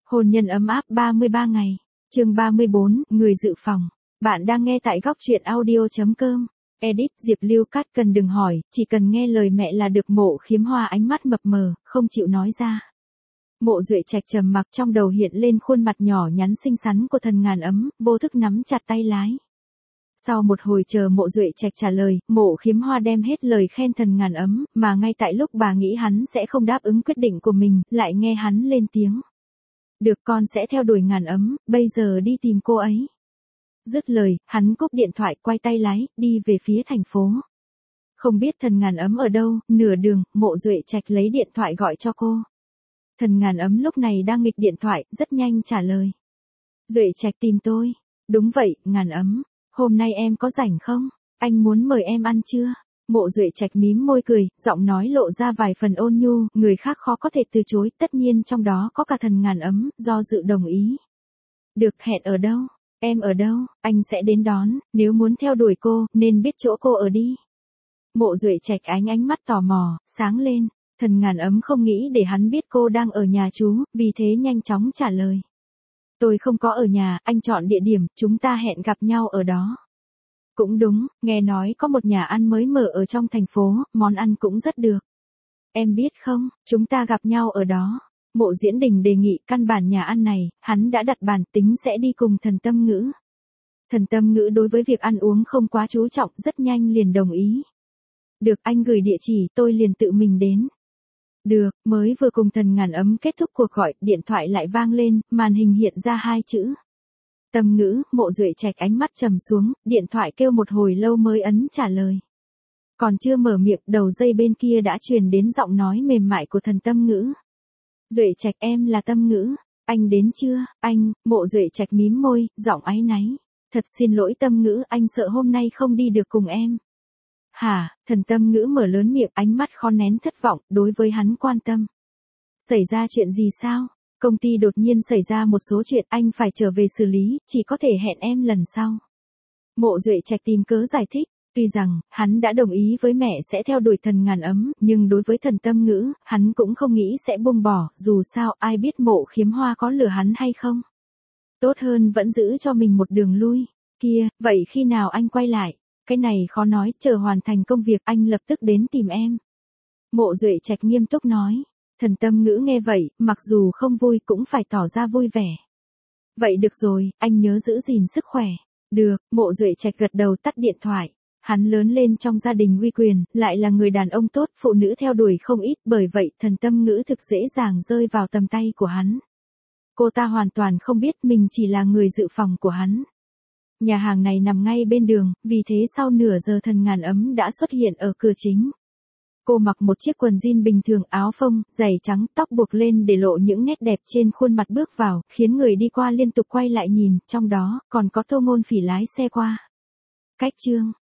Hôn nhân ấm áp 33 ngày. Chương 34, người dự phòng. Bạn đang nghe tại góc truyện audio.com. Edit Diệp Lưu Cát cần đừng hỏi, chỉ cần nghe lời mẹ là được. Mộ Khiếm Hoa ánh mắt mập mờ, không chịu nói ra. Mộ Duệ Trạch trầm mặc, trong đầu hiện lên khuôn mặt nhỏ nhắn xinh xắn của Thần Ngàn Ấm, vô thức nắm chặt tay lái. Sau một hồi chờ Mộ Duệ Trạch trả lời, Mộ Khiếm Hoa đem hết lời khen Thần Ngàn Ấm, mà ngay tại lúc bà nghĩ hắn sẽ không đáp ứng quyết định của mình, lại nghe hắn lên tiếng. Được, con sẽ theo đuổi Ngàn Ấm, bây giờ đi tìm cô ấy. Dứt lời, hắn cúp điện thoại, quay tay lái, đi về phía thành phố. Không biết Thần Ngàn Ấm ở đâu, nửa đường, Mộ Duệ Trạch lấy điện thoại gọi cho cô. Thần Ngàn Ấm lúc này đang nghịch điện thoại, rất nhanh trả lời. Duệ Trạch tìm tôi. Đúng vậy, Ngàn Ấm. Hôm nay em có rảnh không? Anh muốn mời em ăn trưa. Mộ Duệ Trạch mím môi cười, giọng nói lộ ra vài phần ôn nhu, người khác khó có thể từ chối, tất nhiên trong đó có cả Thần Ngàn Ấm, do dự đồng ý. Được, hẹn ở đâu? Em ở đâu, anh sẽ đến đón, nếu muốn theo đuổi cô, nên biết chỗ cô ở đi. Mộ Duệ Trạch ánh mắt tò mò, sáng lên. Thần Ngàn Ấm không nghĩ để hắn biết cô đang ở nhà chú, vì thế nhanh chóng trả lời. Tôi không có ở nhà, anh chọn địa điểm, chúng ta hẹn gặp nhau ở đó. Cũng đúng, nghe nói có một nhà ăn mới mở ở trong thành phố, món ăn cũng rất được. Em biết không, chúng ta gặp nhau ở đó. Mộ Diễn Đình đề nghị căn bản nhà ăn này, hắn đã đặt bàn tính sẽ đi cùng Thần Tâm Ngữ. Thần Tâm Ngữ đối với việc ăn uống không quá chú trọng, rất nhanh liền đồng ý. Được, anh gửi địa chỉ, tôi liền tự mình đến. Được, mới vừa cùng Thần Ngàn Ấm kết thúc cuộc gọi, điện thoại lại vang lên, màn hình hiện ra hai chữ. Tâm Ngữ. Mộ Duệ Trạch ánh mắt trầm xuống, điện thoại kêu một hồi lâu mới ấn trả lời. Còn chưa mở miệng, đầu dây bên kia đã truyền đến giọng nói mềm mại của Thần Tâm Ngữ. Duệ Trạch, em là Tâm Ngữ. Anh đến chưa? Anh. Mộ Duệ Trạch mím môi, giọng áy náy. Thật xin lỗi Tâm Ngữ, anh sợ hôm nay không đi được cùng em. Hả? Thần Tâm Ngữ mở lớn miệng, ánh mắt khó nén thất vọng, đối với hắn quan tâm. Xảy ra chuyện gì sao? Công ty đột nhiên xảy ra một số chuyện, anh phải trở về xử lý, chỉ có thể hẹn em lần sau. Mộ Duệ Trạch tìm cớ giải thích. Tuy rằng, hắn đã đồng ý với mẹ sẽ theo đuổi Thần Ngàn Ấm, nhưng đối với Thần Tâm Ngữ, hắn cũng không nghĩ sẽ buông bỏ, dù sao ai biết Mộ Khiếm Hoa có lừa hắn hay không. Tốt hơn vẫn giữ cho mình một đường lui. Kia, vậy khi nào anh quay lại? Cái này khó nói, chờ hoàn thành công việc anh lập tức đến tìm em. Mộ Duệ Trạch nghiêm túc nói. Thần Tâm Ngữ nghe vậy, mặc dù không vui cũng phải tỏ ra vui vẻ. Vậy được rồi, anh nhớ giữ gìn sức khỏe. Được, Mộ Duệ Trạch gật đầu tắt điện thoại. Hắn lớn lên trong gia đình uy quyền, lại là người đàn ông tốt, phụ nữ theo đuổi không ít, bởi vậy Thần Tâm Ngữ thực dễ dàng rơi vào tầm tay của hắn. Cô ta hoàn toàn không biết mình chỉ là người dự phòng của hắn. Nhà hàng này nằm ngay bên đường, vì thế sau nửa giờ Thần Ngàn Ấm đã xuất hiện ở cửa chính. Cô mặc một chiếc quần jean bình thường, áo phông, giày trắng, tóc buộc lên để lộ những nét đẹp trên khuôn mặt bước vào, khiến người đi qua liên tục quay lại nhìn, trong đó còn có Tô Ngôn Phỉ lái xe qua. Cách chương